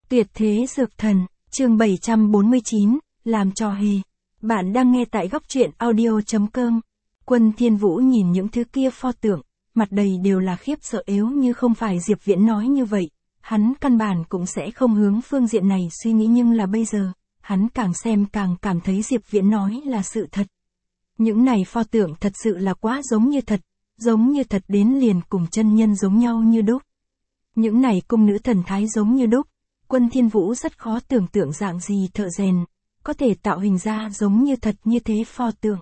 Tuyệt thế dược thần, chương 749, làm trò hề. Bạn đang nghe tại góc truyện audio.com. Quân Thiên Vũ nhìn những thứ kia pho tượng, mặt đầy đều là khiếp sợ. Nếu như không phải Diệp Viễn nói như vậy, hắn căn bản cũng sẽ không hướng phương diện này suy nghĩ, nhưng là bây giờ, hắn càng xem càng cảm thấy Diệp Viễn nói là sự thật. Những này pho tượng thật sự là quá giống như thật đến liền cùng chân nhân giống nhau như đúc. Những này cung nữ thần thái giống như đúc. Quân Thiên Vũ rất khó tưởng tượng dạng gì thợ rèn có thể tạo hình ra giống như thật như thế pho tượng.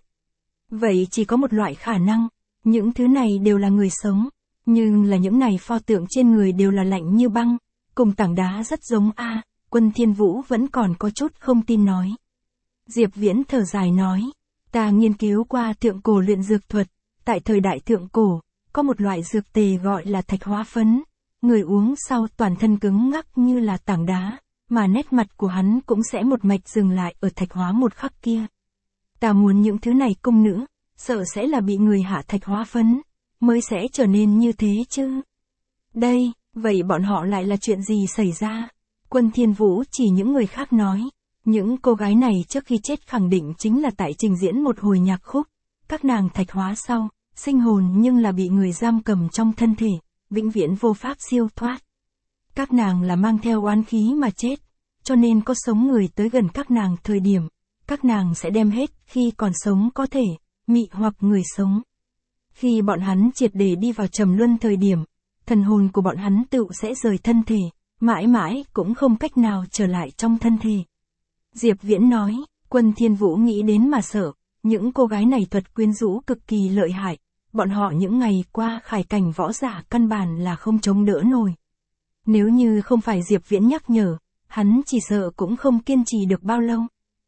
Vậy chỉ có một loại khả năng, những thứ này đều là người sống, nhưng là những này pho tượng trên người đều là lạnh như băng, cùng tảng đá rất giống a. Quân Thiên Vũ vẫn còn có chút không tin nói. Diệp Viễn thở dài nói, ta nghiên cứu qua thượng cổ luyện dược thuật, tại thời đại thượng cổ, có một loại dược tề gọi là thạch hóa phấn. Người uống sau toàn thân cứng ngắc như là tảng đá, mà nét mặt của hắn cũng sẽ một mạch dừng lại ở thạch hóa một khắc kia. Ta muốn những thứ này cung nữ, sợ sẽ là bị người hạ thạch hóa phấn, mới sẽ trở nên như thế chứ. Đây, vậy bọn họ lại là chuyện gì xảy ra? Quân Thiên Vũ chỉ những người khác nói, những cô gái này trước khi chết khẳng định chính là tại trình diễn một hồi nhạc khúc, các nàng thạch hóa sau, sinh hồn nhưng là bị người giam cầm trong thân thể, vĩnh viễn vô pháp siêu thoát. Các nàng là mang theo oán khí mà chết, cho nên có sống người tới gần các nàng thời điểm, các nàng sẽ đem hết khi còn sống có thể, mị hoặc người sống. Khi bọn hắn triệt để đi vào trầm luân thời điểm, thần hồn của bọn hắn tự sẽ rời thân thể, mãi mãi cũng không cách nào trở lại trong thân thể. Diệp Viễn nói, Quân Thiên Vũ nghĩ đến mà sợ, những cô gái này thuật quyến rũ cực kỳ lợi hại. Bọn họ những ngày qua khải cảnh võ giả căn bản là không chống đỡ nổi. Nếu như không phải Diệp Viễn nhắc nhở, hắn chỉ sợ cũng không kiên trì được bao lâu.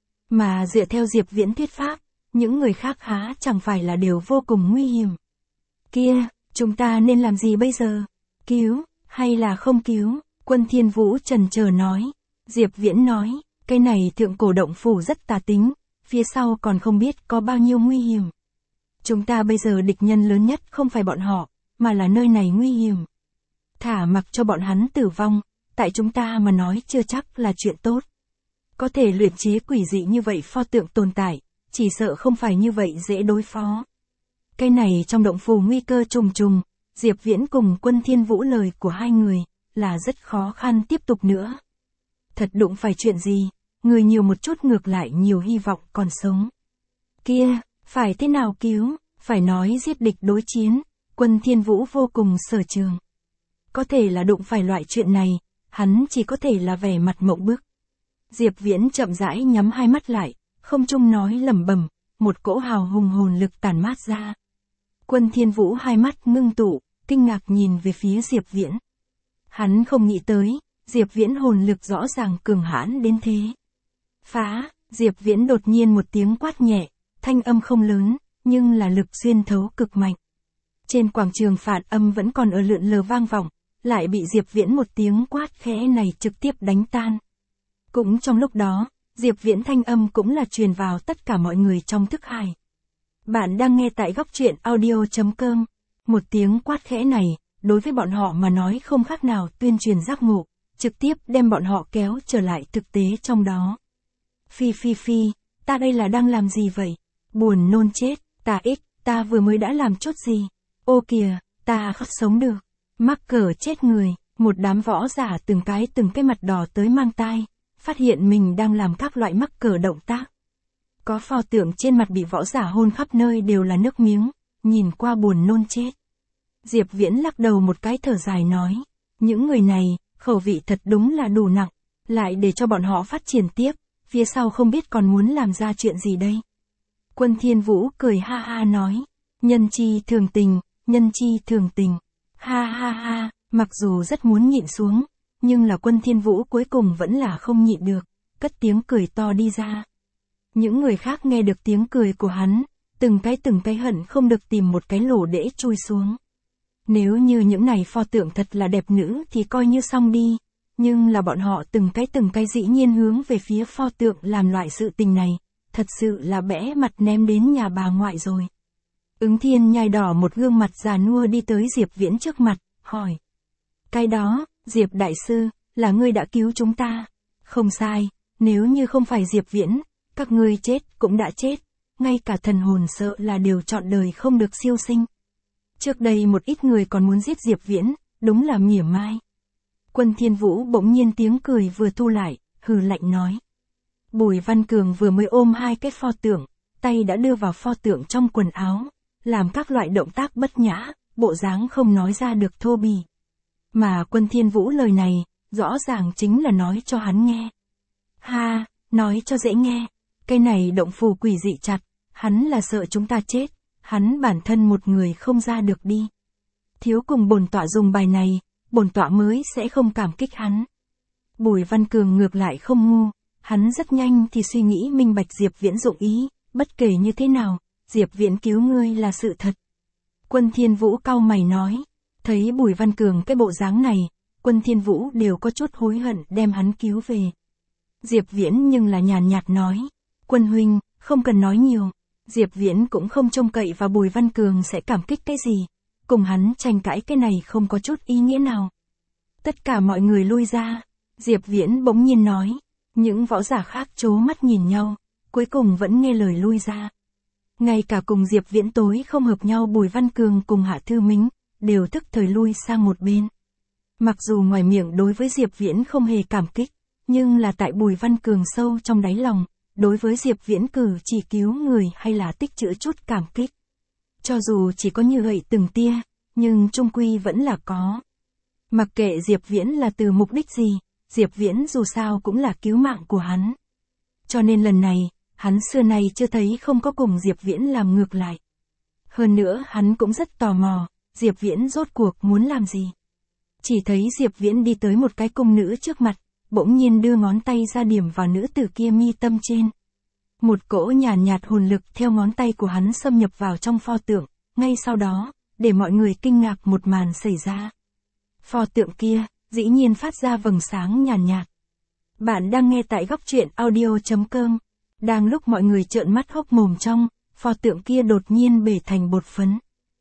Mà dựa theo Diệp Viễn thuyết pháp, những người khác há chẳng phải là đều vô cùng nguy hiểm. Kia, chúng ta nên làm gì bây giờ? Cứu, hay là không cứu? Quân Thiên Vũ chần chờ nói. Diệp Viễn nói, cái này thượng cổ động phủ rất tà tính, phía sau còn không biết có bao nhiêu nguy hiểm. Chúng ta bây giờ địch nhân lớn nhất không phải bọn họ, mà là nơi này nguy hiểm. Thả mặc cho bọn hắn tử vong, tại chúng ta mà nói chưa chắc là chuyện tốt. Có thể luyện chế quỷ dị như vậy pho tượng tồn tại, chỉ sợ không phải như vậy dễ đối phó. Cái này trong động phủ nguy cơ trùng trùng, Diệp Viễn cùng Quân Thiên Vũ lời của hai người, là rất khó khăn tiếp tục nữa. Thật đụng phải chuyện gì, người nhiều một chút ngược lại nhiều hy vọng còn sống. Kia, phải thế nào cứu, phải nói giết địch đối chiến, Quân Thiên Vũ vô cùng sở trường. Có thể là đụng phải loại chuyện này, hắn chỉ có thể là vẻ mặt mộng bức. Diệp Viễn chậm rãi nhắm hai mắt lại, không trung nói lẩm bẩm, một cỗ hào hùng hồn lực tản mát ra. Quân Thiên Vũ hai mắt ngưng tụ, kinh ngạc nhìn về phía Diệp Viễn. Hắn không nghĩ tới, Diệp Viễn hồn lực rõ ràng cường hãn đến thế. Phá, Diệp Viễn đột nhiên một tiếng quát nhẹ. Thanh âm không lớn, nhưng là lực xuyên thấu cực mạnh. Trên quảng trường phản âm vẫn còn ở lượn lờ vang vọng, lại bị Diệp Viễn một tiếng quát khẽ này trực tiếp đánh tan. Cũng trong lúc đó, Diệp Viễn thanh âm cũng là truyền vào tất cả mọi người trong thức hải. Bạn đang nghe tại góc truyện audio.com. Một tiếng quát khẽ này, đối với bọn họ mà nói không khác nào tuyên truyền giác ngộ, trực tiếp đem bọn họ kéo trở lại thực tế trong đó. Phi, ta đây là đang làm gì vậy? Buồn nôn chết, ta vừa mới đã làm chút gì? Ô kìa, ta không sống được. Mắc cỡ chết người, một đám võ giả từng cái mặt đỏ tới mang tai, phát hiện mình đang làm các loại mắc cỡ động tác. Có pho tượng trên mặt bị võ giả hôn khắp nơi đều là nước miếng, nhìn qua buồn nôn chết. Diệp Viễn lắc đầu một cái thở dài nói, những người này, khẩu vị thật đúng là đủ nặng, lại để cho bọn họ phát triển tiếp, phía sau không biết còn muốn làm ra chuyện gì đây. Quân Thiên Vũ cười ha ha nói, nhân chi thường tình, ha, mặc dù rất muốn nhịn xuống, nhưng là Quân Thiên Vũ cuối cùng vẫn là không nhịn được, cất tiếng cười to đi ra. Những người khác nghe được tiếng cười của hắn, từng cái hận không được tìm một cái lỗ để chui xuống. Nếu như những này pho tượng thật là đẹp nữ thì coi như xong đi, nhưng là bọn họ từng cái dĩ nhiên hướng về phía pho tượng làm loại sự tình này, thật sự là bẽ mặt ném đến nhà bà ngoại rồi. Ứng Thiên nhai đỏ một gương mặt già nua đi tới Diệp Viễn trước mặt, hỏi. Cái đó, Diệp đại sư, là ngươi đã cứu chúng ta. Không sai, nếu như không phải Diệp Viễn, các ngươi chết cũng đã chết, ngay cả thần hồn sợ là đều chọn đời không được siêu sinh. Trước đây một ít người còn muốn giết Diệp Viễn, đúng là mỉa mai. Quân Thiên Vũ bỗng nhiên tiếng cười vừa thu lại, hừ lạnh nói. Bùi Văn Cường vừa mới ôm hai cái pho tượng, tay đã đưa vào pho tượng trong quần áo, làm các loại động tác bất nhã, bộ dáng không nói ra được thô bỉ. Mà Quân Thiên Vũ lời này, rõ ràng chính là nói cho hắn nghe. Ha, nói cho dễ nghe, cái này động phù quỷ dị chặt, hắn là sợ chúng ta chết, hắn bản thân một người không ra được đi. Thiếu cùng bổn tọa dùng bài này, bổn tọa mới sẽ không cảm kích hắn. Bùi Văn Cường ngược lại không ngu, hắn rất nhanh thì suy nghĩ minh bạch Diệp Viễn dụng ý, bất kể như thế nào, Diệp Viễn cứu ngươi là sự thật. Quân Thiên Vũ cau mày nói, thấy Bùi Văn Cường cái bộ dáng này, Quân Thiên Vũ đều có chút hối hận đem hắn cứu về. Diệp Viễn nhưng là nhàn nhạt nói, Quân huynh, không cần nói nhiều, Diệp Viễn cũng không trông cậy vào Bùi Văn Cường sẽ cảm kích cái gì, cùng hắn tranh cãi cái này không có chút ý nghĩa nào. Tất cả mọi người lui ra, Diệp Viễn bỗng nhiên nói, những võ giả khác trố mắt nhìn nhau, cuối cùng vẫn nghe lời lui ra. Ngay cả cùng Diệp Viễn tối không hợp nhau Bùi Văn Cường cùng Hạ Thư Mính, đều thức thời lui sang một bên. Mặc dù ngoài miệng đối với Diệp Viễn không hề cảm kích, nhưng là tại Bùi Văn Cường sâu trong đáy lòng, đối với Diệp Viễn cử chỉ cứu người hay là tích trữ chút cảm kích. Cho dù chỉ có như vậy từng tia, nhưng trung quy vẫn là có. Mặc kệ Diệp Viễn là từ mục đích gì, Diệp Viễn dù sao cũng là cứu mạng của hắn. Cho nên lần này, hắn xưa nay chưa thấy không có cùng Diệp Viễn làm ngược lại. Hơn nữa hắn cũng rất tò mò, Diệp Viễn rốt cuộc muốn làm gì. Chỉ thấy Diệp Viễn đi tới một cái cung nữ trước mặt, bỗng nhiên đưa ngón tay ra điểm vào nữ tử kia mi tâm trên. Một cỗ nhàn nhạt hồn lực theo ngón tay của hắn xâm nhập vào trong pho tượng, ngay sau đó, để mọi người kinh ngạc một màn xảy ra. Pho tượng kia, dĩ nhiên phát ra vầng sáng nhàn nhạt. Bạn đang nghe tại góc truyện audio.com. Đang lúc mọi người trợn mắt hốc mồm trong, pho tượng kia đột nhiên bể thành bột phấn.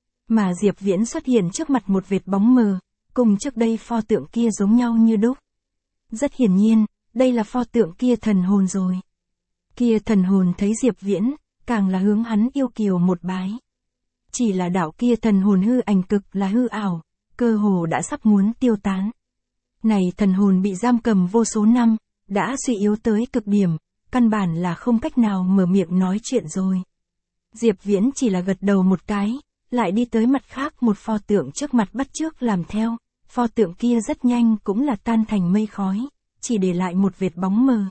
Mà Diệp Viễn xuất hiện trước mặt một vệt bóng mờ, cùng trước đây pho tượng kia giống nhau như đúc. Rất hiển nhiên, đây là pho tượng kia thần hồn rồi. Kia thần hồn thấy Diệp Viễn, càng là hướng hắn yêu kiều một bái. Chỉ là đạo kia thần hồn hư ảnh cực là hư ảo, cơ hồ đã sắp muốn tiêu tán. Này thần hồn bị giam cầm vô số năm, đã suy yếu tới cực điểm, căn bản là không cách nào mở miệng nói chuyện rồi. Diệp Viễn chỉ là gật đầu một cái, lại đi tới mặt khác một pho tượng trước mặt bắt chước làm theo, pho tượng kia rất nhanh cũng là tan thành mây khói, chỉ để lại một vệt bóng mờ.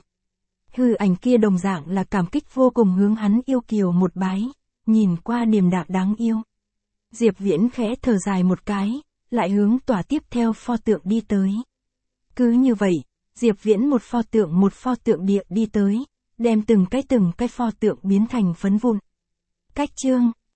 Hư ảnh kia đồng dạng là cảm kích vô cùng hướng hắn yêu kiều một bái, nhìn qua điềm đạm đáng yêu. Diệp Viễn khẽ thở dài một cái, lại hướng tòa tiếp theo pho tượng đi tới. Cứ như vậy, Diệp Viễn một pho tượng địa đi tới, đem từng cái pho tượng biến thành phấn vụn. Cách chương